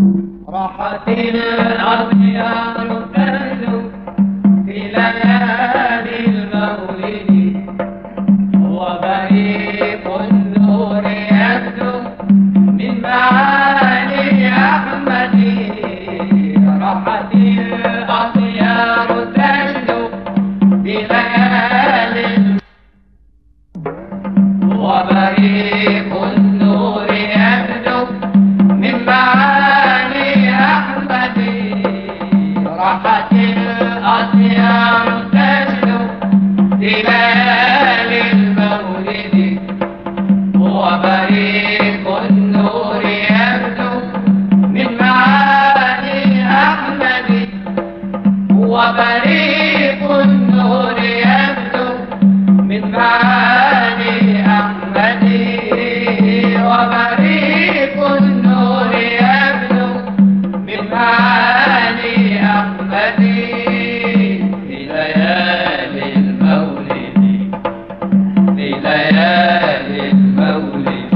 راحت الأطيار تهدو في ليالي المولد، وبريق النور يبدو من معالي أحمد. راحت الأطيار تهدو في ليالي وبريق النور يبدو من معالي أحمد. راحت الأطيار تهدو في ليالي المولد، وبريق النور يبدو من معالي أحمد. وبريق النور يبدو من معالي أحمد. وبريق النور يبدو من معالي أحمد. في ليالي المولد، في ليالي المولد،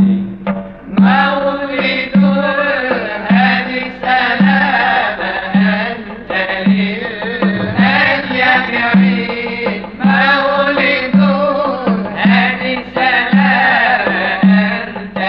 مولد الهادي سلام أنت للأجيال عيد. مولد الهادي سلام أنت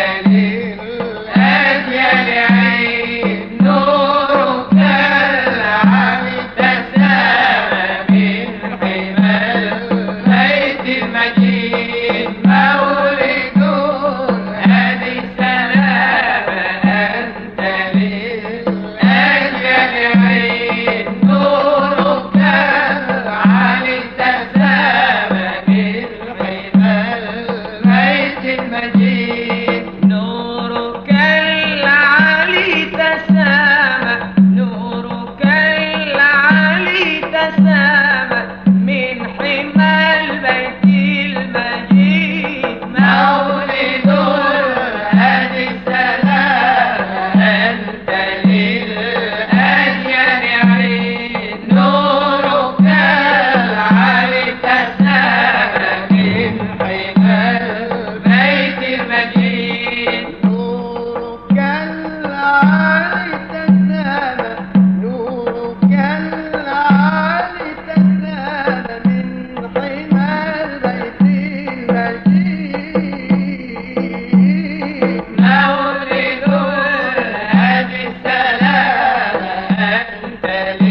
للأجيال عيد. نورك العالي تسامى من حمى البيت المجيد. مولد الهادي سلام أنت للأجيال عيد. نورك العالي تسامى من حمى البيت المجيد. نورك العالي تسامى، نورك العالي تسامى من حمى البيت المجيد. مولد الهادي سلام أنت للأجيال عيد. نورك العالي تسامى من حمى البيت المجيد. نورك العالي تسامى، نورك العالي تسامى من حمى البيت المجيد. مولد الهادي سلام أنت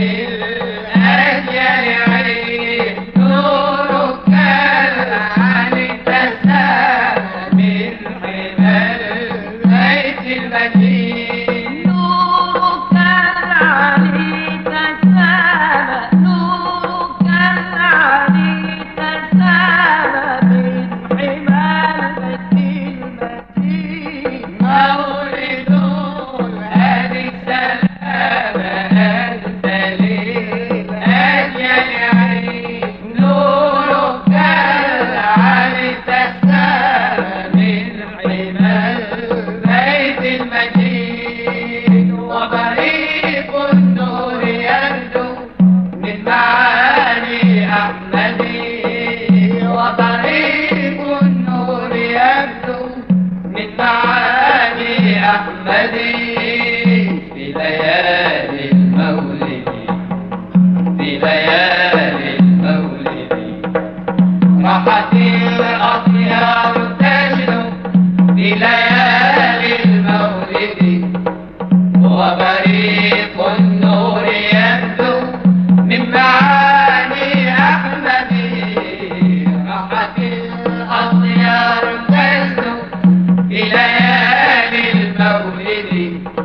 للأجيال عيد. نورك العالي تسامى من حمى البيت المجيد. نورك العالي تسامى، نورك العالي تسامى من حمى البيت المجيد. مولد الهادي سلام أنت للأجيال عيد. نورك العالي تسامى من حمى البيت المجيد. وبريق النور يبدو من معالي أحمد. وبريق النور يبدو من معالي أحمد. في ليالي المولد، في ليالي المولد، راحت الأطيار تجنو في ليالي المولد. وبريق النور يبدو من معاني أحمد. راحت الأطيار تجنو في ليالي المولد.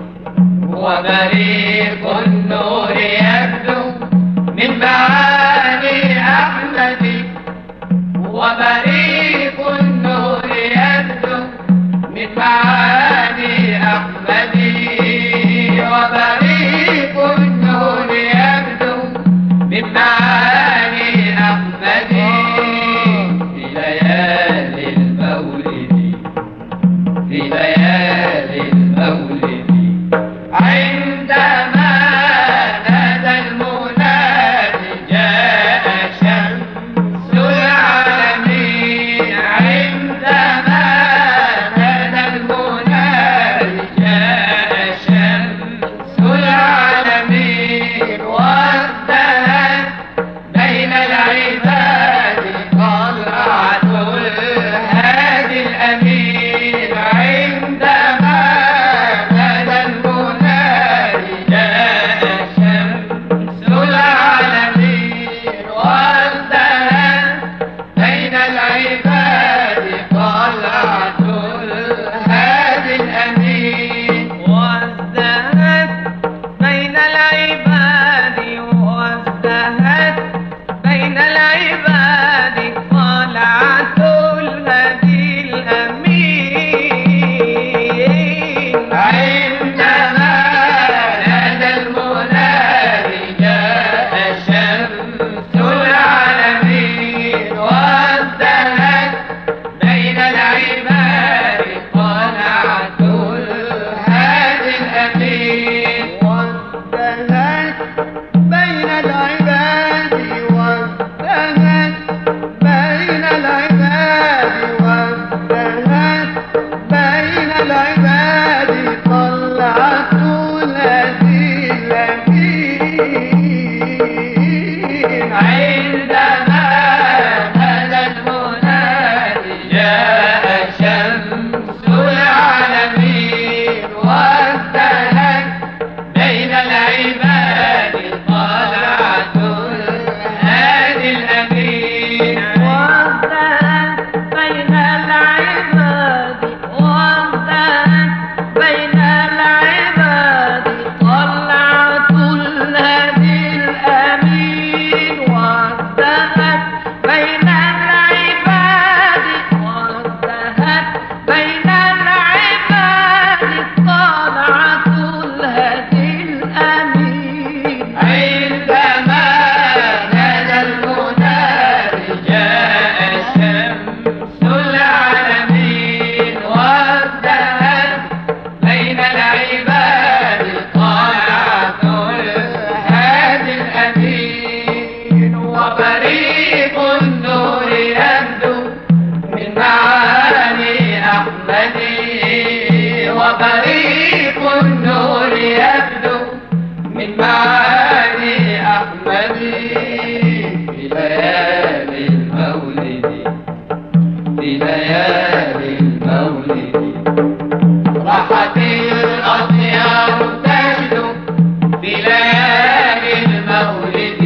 الأطيار تجلو في ليالي المولد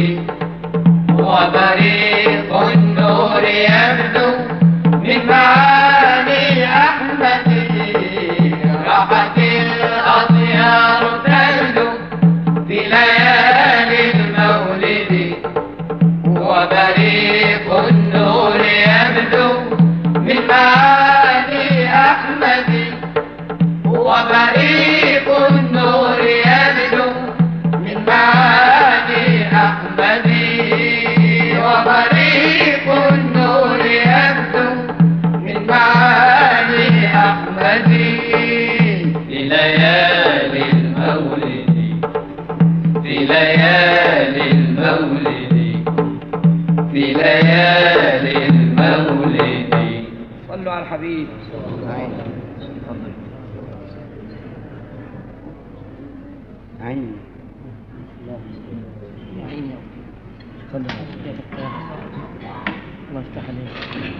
وبريق النور يبدو من معاني أحمد راحت الأطيار تجلو في ليالي المولد وبريق النور يبدو من معاني أحمد وبريق النور يبدو من معاني أحمد وبريق النور يبدو من معاني أحمد في ليالي المولد في ليالي المولد في ليالي المولد صلوا على الحبيب. عيني عيني صلوا الله يفتح عليك.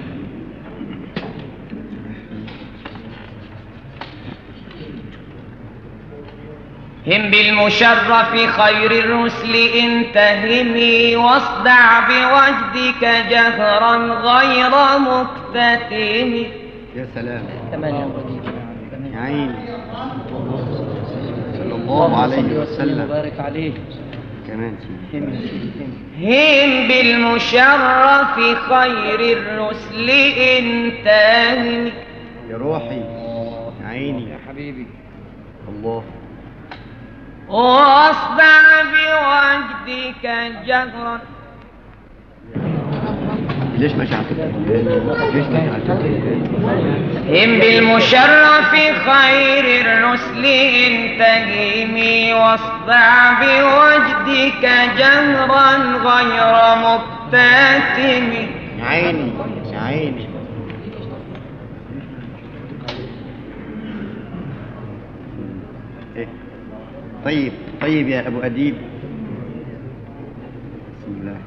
هم بالمشرف خير الرسل انتهمي واصدع بوجدك جهرا غير مكتتم. يا سلام تمام يا عيني صلى الله عليه وسلم. بارك عليه كمان هم بالمشرف خير الرسل انتهمي يا روحي يا عيني يا حبيبي. الله واصدع بوجدك جهرا. ليش ماشي على كده؟ ليش ماشي على كده؟ هم بالمشرف خير الرسل انتهمي واصدع بوجدك جهرا غير مكتتم. يا عيني يا عيني إيه؟ طيب يا أبو أديب. بسم الله.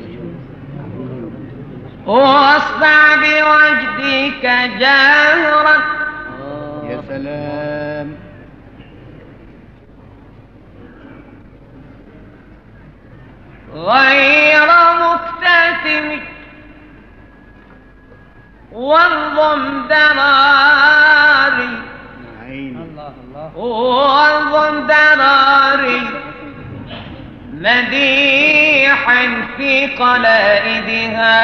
واصدع بوجدك جهرا. يا سلام غير مكتتم وانظم دراري. يا عيني الله الله. وانظم دراري مديحا في قلائدها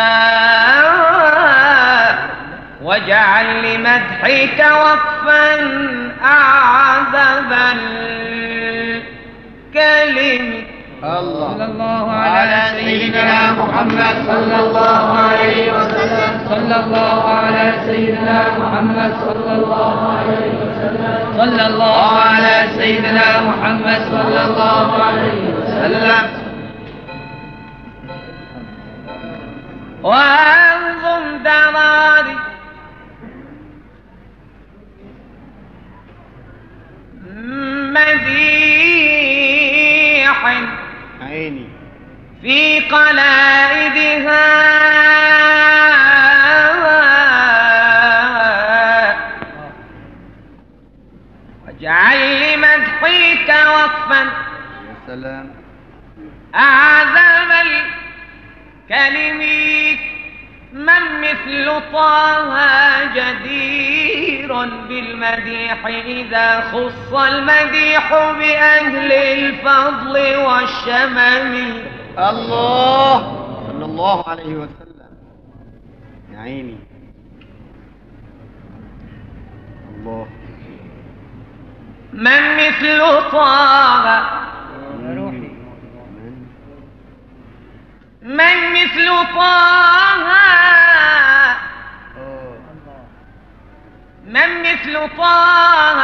واجعل لمدحك وقفا أعذب الكلم. صلى الله على سيدنا محمد صلى الله عليه وسلم صلى الله على سيدنا محمد صلى الله عليه وسلم صلى الله على سيدنا محمد صلى الله عليه وسلم وانظم دراري مديحا عيني في قلائدها واجعل لمدحك وقفا يا سلام أعذب الكلم. من مثل طه جدير بالمديح إذا خص المديح بأهل الفضل والشمم. الله صلى الله عليه وسلم. يا عيني الله من مثل طه يا روحي. من مثل طه من مثل طه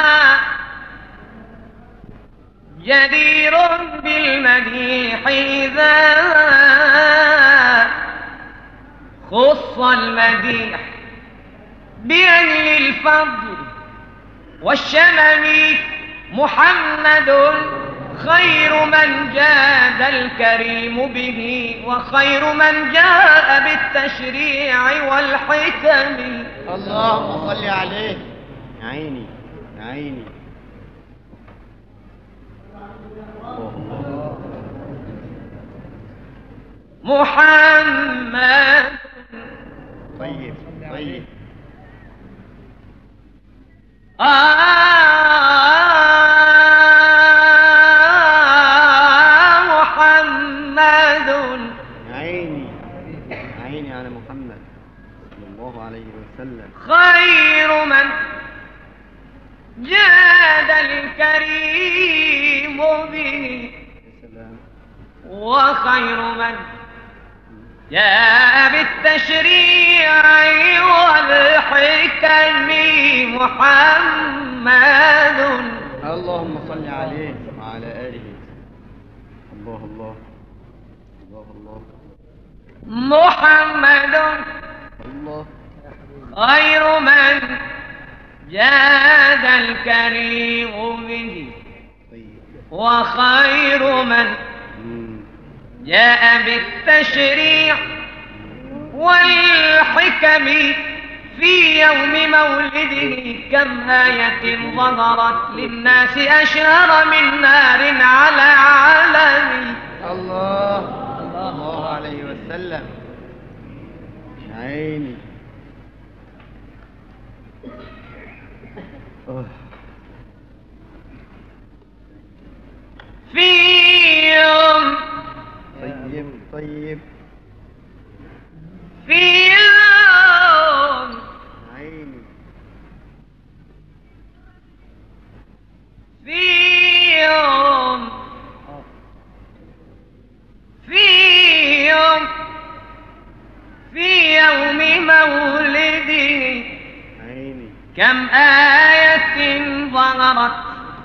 جدير بالمديح إذا خص المديح بأهل الفضل والشمم. محمد خير من جاد الكريم به وخير من جاء بالتشريع والحكم. اللهم صل عليه. يا عيني يا عيني محمد. طيب طيب. محمد. عيني عيني على محمد صلى الله عليه وسلم. خير من جاد الكريم به، يا سلام. وخير من جاء بالتشريع والحكم محمد. اللهم صل عليه وعلى آله. الله الله الله الله. محمد الله. خير من جاد الكريم به، طيب. وخير من جاء بالتشريع والحكم في يوم مولده. كم آية ظهرت للناس أشهر من نار على علم. الله الله عليه وسلم. عيني. في يوم طيب طيب. في يوم عيني. في يوم في يوم في يوم مولده. عيني. كم آية ظهرت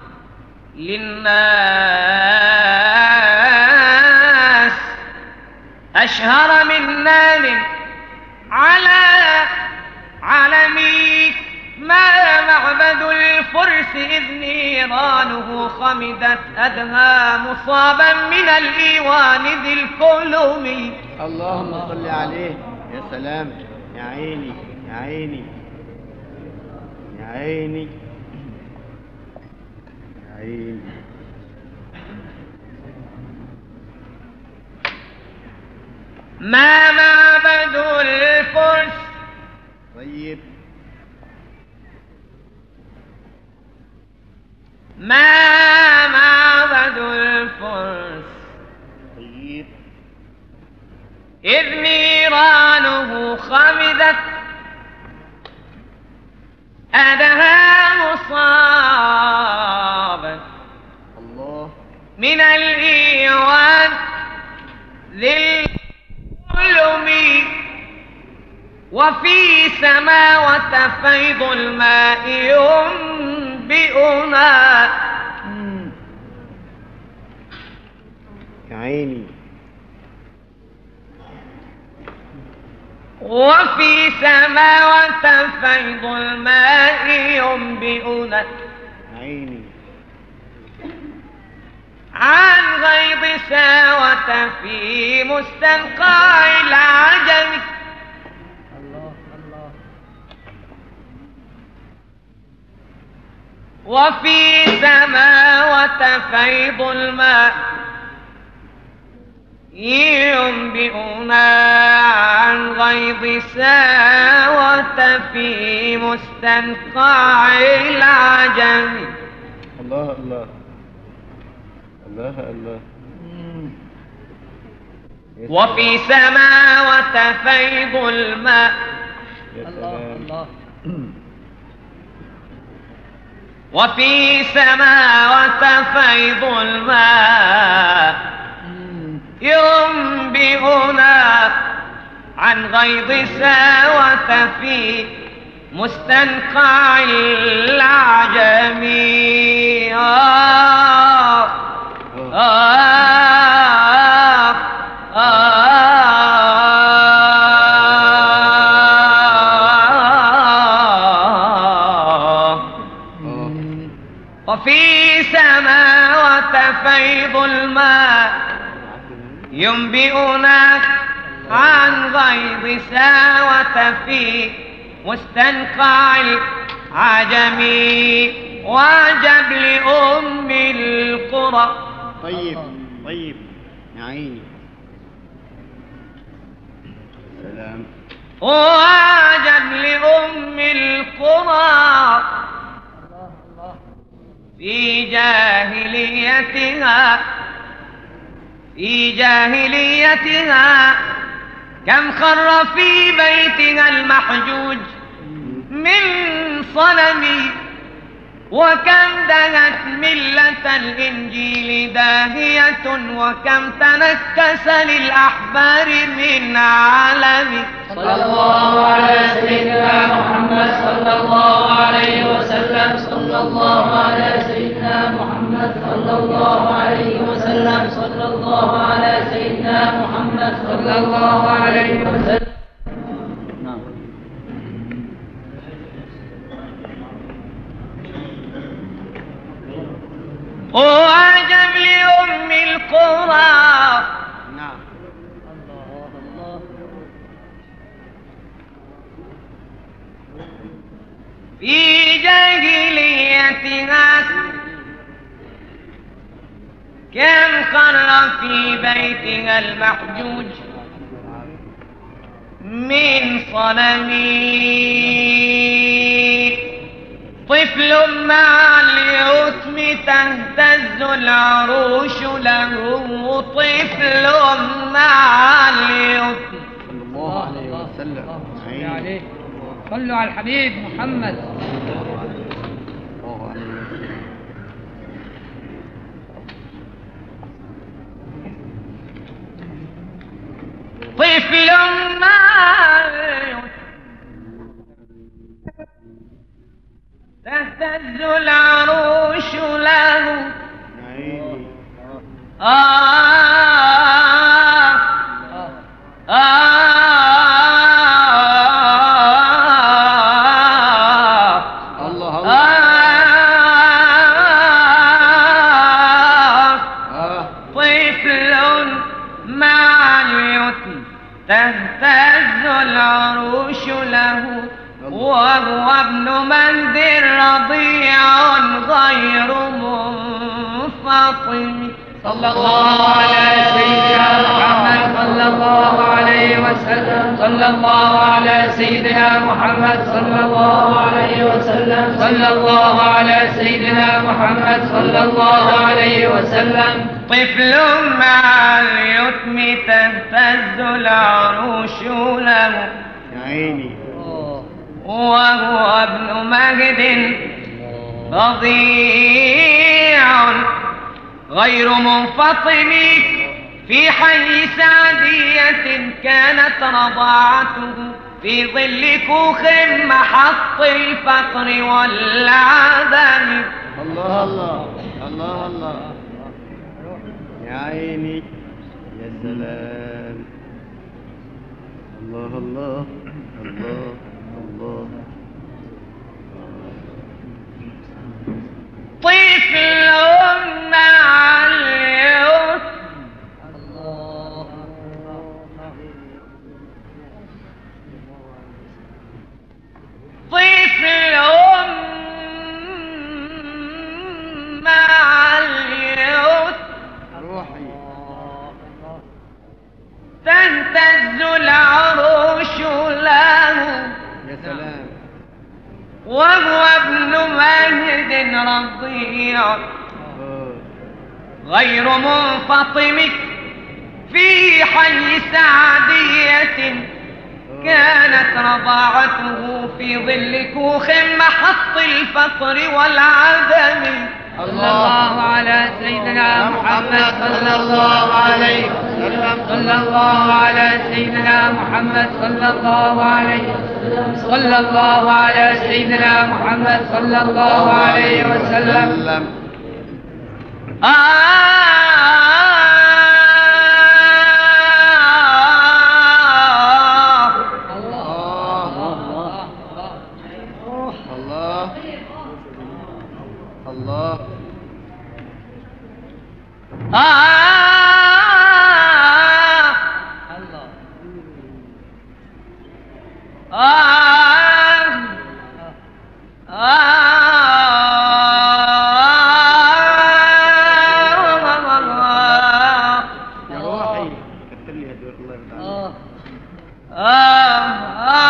للناس أشهر من نار على علمي. ما معبد الفرس إذ نيرانه خمدت أدهى مصابا من الإيوان ذي الكلم. اللهم صل عليه. يا سلام. يا عيني يا عيني يا عيني يا عيني. ما معبد الفرس. طيب. ما معبد الفرس طيب. إذ نيرانه خمدت أدها مصابا الله. من الإيوان ذي الظلم. وفي سماوة فيض الماء ينبئنا. يا عيني. وفي سماوة فيض الماء ينبئنا عيني. عن غيض ساوة في مستنقع العجم. الله الله. وفي سماوة فيض الماء ينبئنا عن غيض ساوة في مستنقع العجم. الله الله الله الله. وفي سماوة فيض الماء. يا الله سلام. الله. وفي سماوة فيض الماء ينبئنا عن غيض ساوة في مستنقع العجم. وفي سماوة فيض الماء ينبئنا عن غيض ساوة في مستنقع العجم وجبل أم القرى. طيب طيب. يا عيني. وعجب لأم القرى في جاهليتها كم خر في بيتها المحجوج من صنم، وكم دهت ملة الإنجيل داهية، وكم تنكس للأحبار من عالم. صلى الله على سيدنا محمد صلى الله عليه وسلم. صلى الله على سيدنا محمد صلى الله عليه وسلم. صلى الله على سيدنا محمد صلى الله عليه وسلم. وعجب لأم القرى نعم. في جاهليتها كم خر في بيتها المحجوج من صنم، طفل مع اليتم تهتز العروش له، طفل مع اليتم. صلى الله عليه وسلم. عليه صلوا على الحبيب محمد. الله عليه وسلم. طفل مع اليتم تهتز العروش له. عيني. الله طفل مع اليتم تهتز العروش له، وهو ابن مهد رضيع غير منفطم. صلى الله على سيدنا محمد صلى الله عليه وسلم. صلى الله على سيدنا محمد صلى الله عليه وسلم. صلى الله على سيدنا محمد صلى الله عليه وسلم. طفل مع اليتم تهتز العروش له، يا عيني. وهو ابن مهد رضيع غير منفطم في حي سعدية، كانت رضاعته في ظل كوخ محط الفقر والعدم. الله الله الله الله. يا عيني. يا سلام. الله الله الله الله. طفل مع اليتم طفل مع اليتم روحي. تهتز العروش له، يا سلام. وهو ابن مهد رضيع غير منفطم في حي سعدية، كانت رضاعته في ظل كوخ محط الفقر والعدم. صلى الله على سيدنا محمد صلى الله عليه وسلم. صلى الله على سيدنا محمد صلى الله عليه وسلم. صلى الله على سيدنا محمد صلى الله عليه وسلم. الله. يا روحي كتر لي هدول الله يرضى عليك.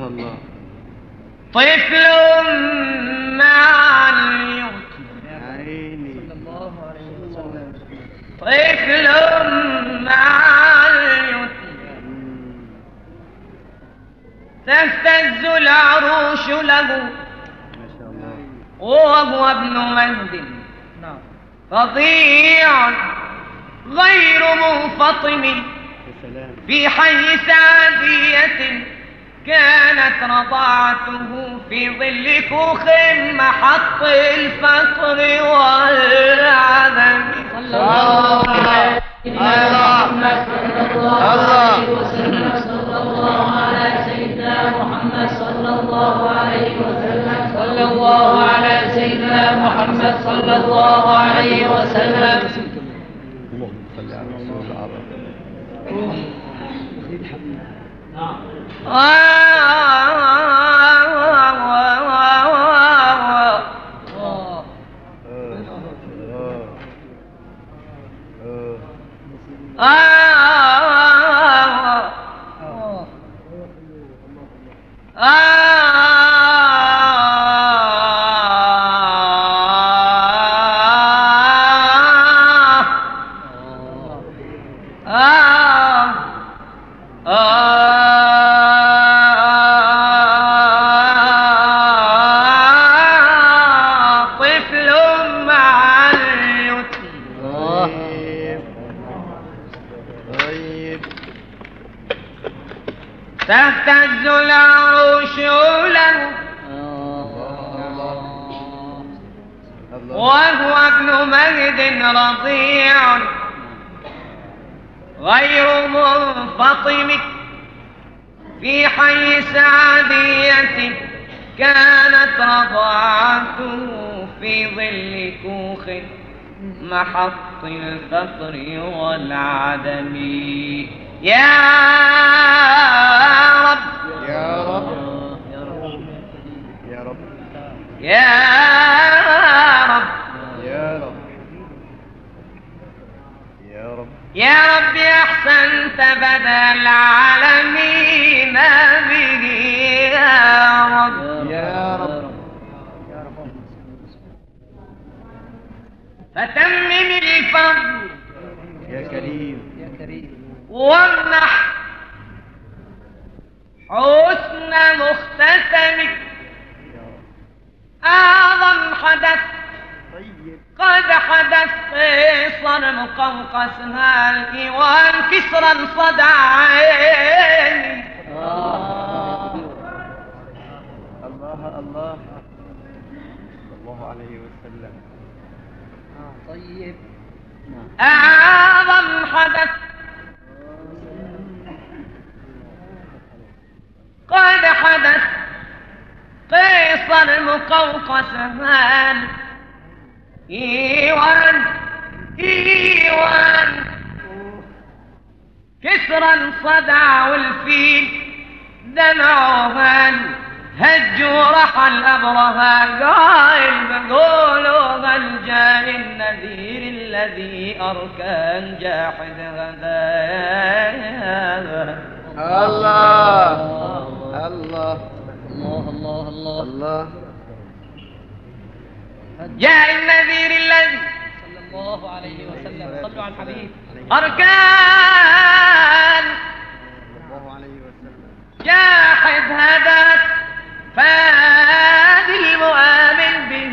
الله. طفل مع اليتم يا عيني. طفل مع اليتم تهتز العروش له ما شاء الله. وهو ابن مهد رضيع غير منفطم يا سلام. في حي سعدية كانت رضاعته في ظل كوخ محط الفقر والعدم. الله الله الله. صلى الله على سيدنا محمد صلى الله عليه وسلم. صلى الله على سيدنا محمد صلى الله عليه وسلم. اللهم صل على رسول العرب. تهتز العروش له وهو ابن مهد رضيع غير منفطم في حي سعدية كانت رضاعته في ظل كوخ محط الفقر والعدم. يا رب يا رب يا رب يا رب يا رب يا رب يا رب يا رب أحسنت بدل العالمين به يا رب يا رب فتمم الفضل يا كريم وامنح حسن مختتمك. أعظم حدث قد حدث قيصر مقوقس هالإيوان كسرا صدع عيني. الله الله الله عليه وسلم. طيب. أعظم حدث قد حدث قيصر مقوقس هال إيوان كسرا صدع والفيل دمعه هج ورحى الأبرهة قائل بقولوا الجاه النذير الذي أركان جاحد غدايا. الله الله الله الله الله. جاء النذير الذي صلى الله عليه وسلم. صلوا على الحبيب. أركان الله عليه وسلم. جاحد هداك فاد المؤمن به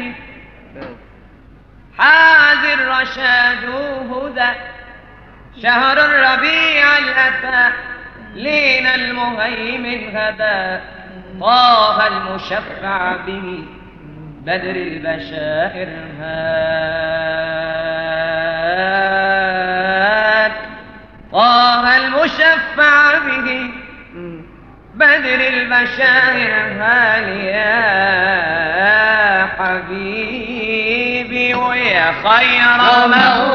حاذر رشاد هدى شهر الربيع الأتى لين المهيمن هدى طه المشفع به بدر البشائر هاد طه المشفع به بدر البشائر هال يا حبيبي ويا خير موت